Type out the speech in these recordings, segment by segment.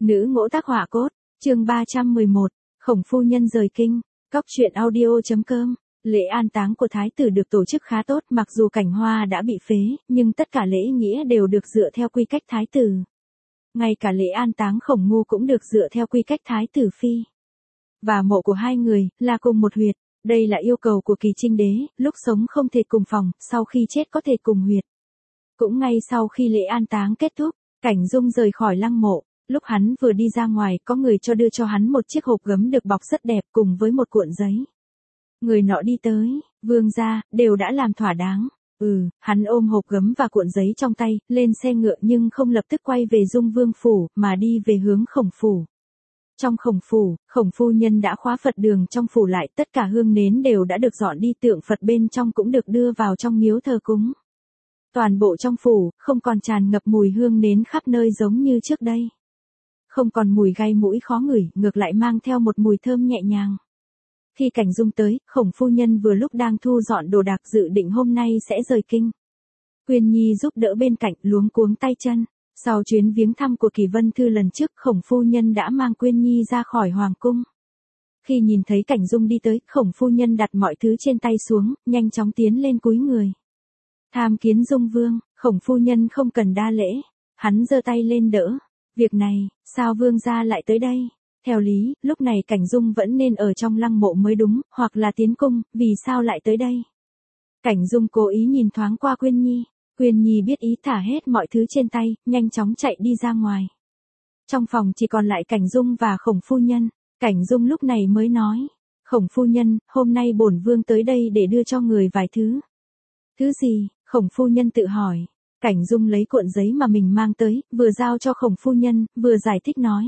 Nữ ngỗ tác họa cốt, chương 311, Khổng phu nhân rời kinh, Cóc truyện audio.com. Lễ an táng của thái tử được tổ chức khá tốt, mặc dù Cảnh Hoa đã bị phế, nhưng tất cả lễ nghĩa đều được dựa theo quy cách thái tử. Ngay cả lễ an táng Khổng Ngu cũng được dựa theo quy cách thái tử phi. Và mộ của hai người là cùng một huyệt, đây là yêu cầu của Kỳ Trinh đế, lúc sống không thể cùng phòng, sau khi chết có thể cùng huyệt. Cũng ngay sau khi lễ an táng kết thúc, Cảnh Dung rời khỏi lăng mộ. Lúc hắn vừa đi ra ngoài, có người đưa cho hắn một chiếc hộp gấm được bọc rất đẹp cùng với một cuộn giấy. Người nọ đi tới, vương gia, đều đã làm thỏa đáng. Hắn ôm hộp gấm và cuộn giấy trong tay, lên xe ngựa nhưng không lập tức quay về Dung Vương phủ, mà đi về hướng Khổng phủ. Trong Khổng phủ, Khổng phu nhân đã khóa Phật đường trong phủ lại, tất cả hương nến đều đã được dọn đi, tượng Phật bên trong cũng được đưa vào trong miếu thờ cúng. Toàn bộ trong phủ, không còn tràn ngập mùi hương nến khắp nơi giống như trước đây. Không còn mùi gai mũi khó ngửi, ngược lại mang theo một mùi thơm nhẹ nhàng. Khi Cảnh Dung tới, Khổng phu nhân vừa lúc đang thu dọn đồ đạc, dự định hôm nay sẽ rời kinh. Quyên Nhi giúp đỡ bên cạnh, luống cuống tay chân. Sau chuyến viếng thăm của Kỳ Vân Thư lần trước, Khổng phu nhân đã mang Quyên Nhi ra khỏi hoàng cung. Khi nhìn thấy Cảnh Dung đi tới, Khổng phu nhân đặt mọi thứ trên tay xuống, nhanh chóng tiến lên cúi người. Tham kiến Dung Vương. Khổng phu nhân không cần đa lễ, hắn giơ tay lên đỡ. Việc này, sao vương gia lại tới đây? Theo lý, lúc này Cảnh Dung vẫn nên ở trong lăng mộ mới đúng, hoặc là tiến cung, vì sao lại tới đây? Cảnh Dung cố ý nhìn thoáng qua Quyên Nhi. Quyên Nhi biết ý, thả hết mọi thứ trên tay, nhanh chóng chạy đi ra ngoài. Trong phòng chỉ còn lại Cảnh Dung và Khổng phu nhân. Cảnh Dung lúc này mới nói, Khổng phu nhân, hôm nay bổn vương tới đây để đưa cho người vài thứ. Thứ gì? Khổng phu nhân tự hỏi. Cảnh Dung lấy cuộn giấy mà mình mang tới, vừa giao cho Khổng phu nhân, vừa giải thích nói.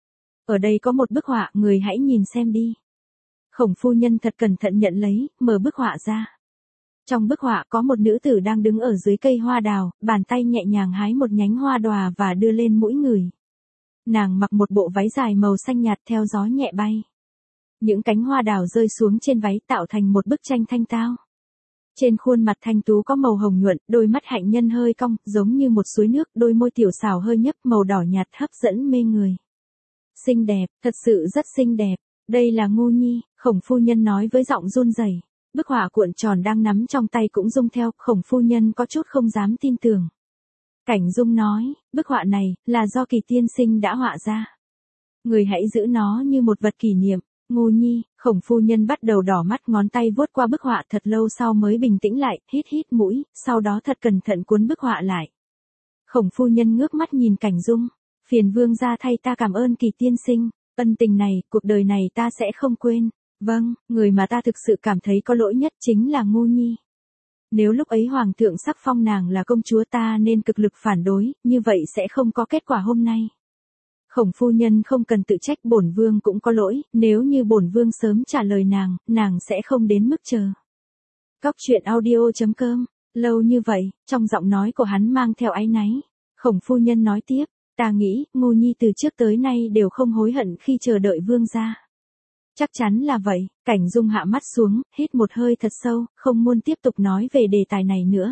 Ở đây có một bức họa, người hãy nhìn xem đi. Khổng phu nhân thật cẩn thận nhận lấy, mở bức họa ra. Trong bức họa có một nữ tử đang đứng ở dưới cây hoa đào, bàn tay nhẹ nhàng hái một nhánh hoa đòa và đưa lên mũi người. Nàng mặc một bộ váy dài màu xanh nhạt theo gió nhẹ bay. Những cánh hoa đào rơi xuống trên váy tạo thành một bức tranh thanh tao. Trên khuôn mặt thanh tú có màu hồng nhuận, đôi mắt hạnh nhân hơi cong, giống như một suối nước, đôi môi tiểu xảo hơi nhấp, màu đỏ nhạt hấp dẫn mê người. Xinh đẹp, thật sự rất xinh đẹp. Đây là Ngu Nhi, Khổng phu nhân nói với giọng run rẩy. Bức họa cuộn tròn đang nắm trong tay cũng rung theo, Khổng phu nhân có chút không dám tin tưởng. Cảnh Dung nói, bức họa này là do Kỳ tiên sinh đã họa ra. Người hãy giữ nó như một vật kỷ niệm. Ngu Nhi, Khổng phu nhân bắt đầu đỏ mắt, ngón tay vuốt qua bức họa thật lâu sau mới bình tĩnh lại, hít mũi, sau đó thật cẩn thận cuốn bức họa lại. Khổng phu nhân ngước mắt nhìn Cảnh Dung, phiền vương gia thay ta cảm ơn Kỳ tiên sinh, ân tình này, cuộc đời này ta sẽ không quên. Vâng, người mà ta thực sự cảm thấy có lỗi nhất chính là Ngu Nhi. Nếu lúc ấy hoàng thượng sắc phong nàng là công chúa, ta nên cực lực phản đối, như vậy sẽ không có kết quả hôm nay. Khổng phu nhân không cần tự trách, bổn vương cũng có lỗi, nếu như bổn vương sớm trả lời nàng sẽ không đến mức chờ. Cóc truyện audio.com. Lâu như vậy, trong giọng nói của hắn mang theo áy náy. Khổng phu nhân nói tiếp, ta nghĩ, Ngu Nhi từ trước tới nay đều không hối hận khi chờ đợi vương gia. Chắc chắn là vậy. Cảnh Dung hạ mắt xuống, hít một hơi thật sâu, không muốn tiếp tục nói về đề tài này nữa.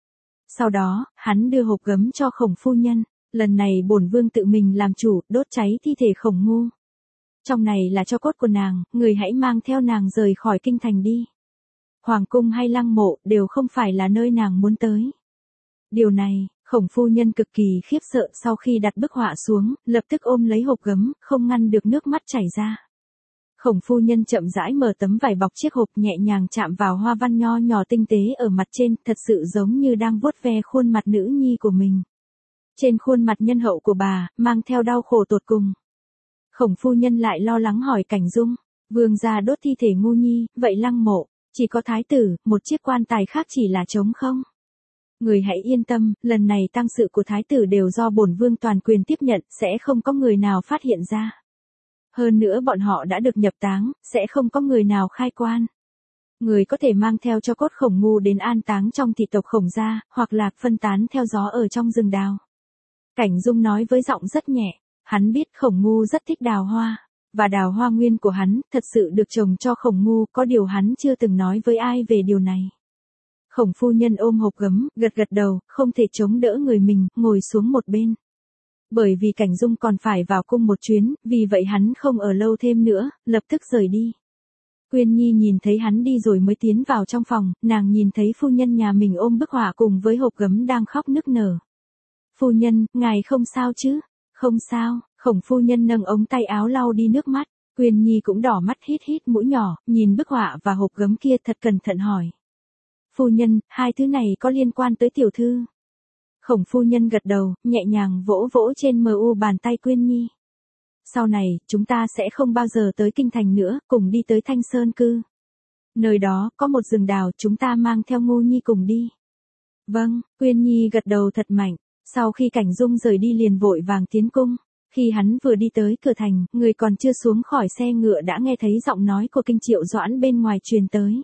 Sau đó, hắn đưa hộp gấm cho Khổng phu nhân. Lần này bổn vương tự mình làm chủ, đốt cháy thi thể Khổng Ngu. Trong này là tro cốt của nàng, người hãy mang theo nàng rời khỏi kinh thành đi. Hoàng cung hay lăng mộ đều không phải là nơi nàng muốn tới. Điều này, Khổng phu nhân cực kỳ khiếp sợ, sau khi đặt bức họa xuống, lập tức ôm lấy hộp gấm, không ngăn được nước mắt chảy ra. Khổng phu nhân chậm rãi mở tấm vải bọc chiếc hộp, nhẹ nhàng chạm vào hoa văn nho nhỏ tinh tế ở mặt trên, thật sự giống như đang vuốt ve khuôn mặt nữ nhi của mình. Trên khuôn mặt nhân hậu của bà, mang theo đau khổ tột cùng. Khổng phu nhân lại lo lắng hỏi Cảnh Dung, vương gia đốt thi thể Ngu Nhi, vậy lăng mộ, chỉ có thái tử, một chiếc quan tài khác chỉ là trống không? Người hãy yên tâm, lần này tang sự của thái tử đều do bổn vương toàn quyền tiếp nhận, sẽ không có người nào phát hiện ra. Hơn nữa bọn họ đã được nhập táng, sẽ không có người nào khai quan. Người có thể mang theo cho cốt Khổng Ngu đến an táng trong thị tộc Khổng gia, hoặc là phân tán theo gió ở trong rừng đào. Cảnh Dung nói với giọng rất nhẹ, hắn biết Khổng Ngu rất thích đào hoa, và đào hoa nguyên của hắn thật sự được trồng cho Khổng Ngu, có điều hắn chưa từng nói với ai về điều này. Khổng phu nhân ôm hộp gấm, gật đầu, không thể chống đỡ người mình, ngồi xuống một bên. Bởi vì Cảnh Dung còn phải vào cung một chuyến, vì vậy hắn không ở lâu thêm nữa, lập tức rời đi. Quyên Nhi nhìn thấy hắn đi rồi mới tiến vào trong phòng, nàng nhìn thấy phu nhân nhà mình ôm bức họa cùng với hộp gấm đang khóc nức nở. Phu nhân, ngài không sao chứ? Không sao, Khổng phu nhân nâng ống tay áo lau đi nước mắt. Quyên Nhi cũng đỏ mắt hít hít mũi nhỏ, nhìn bức họa và hộp gấm kia thật cẩn thận hỏi. Phu nhân, hai thứ này có liên quan tới tiểu thư? Khổng phu nhân gật đầu, nhẹ nhàng vỗ vỗ trên bàn tay Quyên Nhi. Sau này, chúng ta sẽ không bao giờ tới kinh thành nữa, cùng đi tới Thanh Sơn Cư. Nơi đó, có một rừng đào, chúng ta mang theo Ngô Nhi cùng đi. Vâng, Quyên Nhi gật đầu thật mạnh. Sau khi Cảnh Dung rời đi liền vội vàng tiến cung. Khi hắn vừa đi tới cửa thành, người còn chưa xuống khỏi xe ngựa đã nghe thấy giọng nói của Kinh Triệu Doãn bên ngoài truyền tới.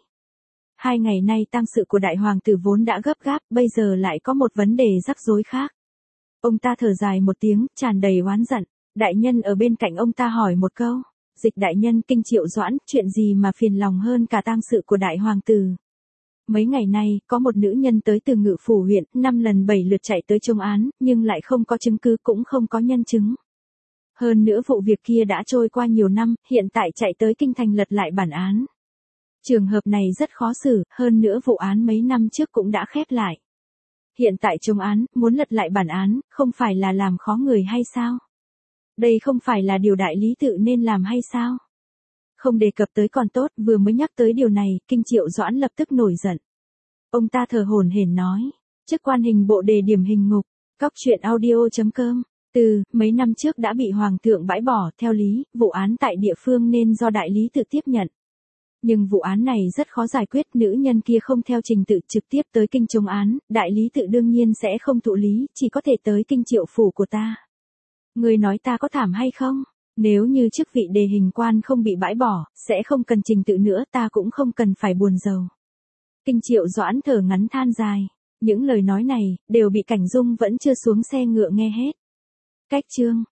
2 ngày nay tang sự của đại hoàng tử vốn đã gấp gáp, bây giờ lại có một vấn đề rắc rối khác. Ông ta thở dài một tiếng, tràn đầy oán giận. Đại nhân ở bên cạnh ông ta hỏi một câu. Dịch đại nhân, Kinh Triệu Doãn, chuyện gì mà phiền lòng hơn cả tang sự của đại hoàng tử? Mấy ngày nay, có một nữ nhân tới từ Ngự Phủ huyện, 5 lần 7 lượt chạy tới trông án, nhưng lại không có chứng cứ cũng không có nhân chứng. Hơn nữa vụ việc kia đã trôi qua nhiều năm, hiện tại chạy tới kinh thành lật lại bản án. Trường hợp này rất khó xử, hơn nữa vụ án mấy năm trước cũng đã khép lại. Hiện tại trông án, muốn lật lại bản án, không phải là làm khó người hay sao? Đây không phải là điều đại lý tự nên làm hay sao? Không đề cập tới còn tốt, vừa mới nhắc tới điều này, Kinh Triệu Doãn lập tức nổi giận. Ông ta thở hổn hển nói, chức quan hình bộ đề điểm hình ngục, cóc truyện audio.com. Mấy năm trước đã bị hoàng thượng bãi bỏ, theo lý, vụ án tại địa phương nên do đại lý tự tiếp nhận. Nhưng vụ án này rất khó giải quyết, nữ nhân kia không theo trình tự trực tiếp tới kinh chống án, đại lý tự đương nhiên sẽ không thụ lý, chỉ có thể tới kinh triệu phủ của ta. Người nói ta có thảm hay không? Nếu như chức vị đề hình quan không bị bãi bỏ, sẽ không cần trình tự nữa, ta cũng không cần phải buồn rầu. Kinh Triệu Doãn thở ngắn than dài. Những lời nói này, đều bị Cảnh Dung vẫn chưa xuống xe ngựa nghe hết. Cách chương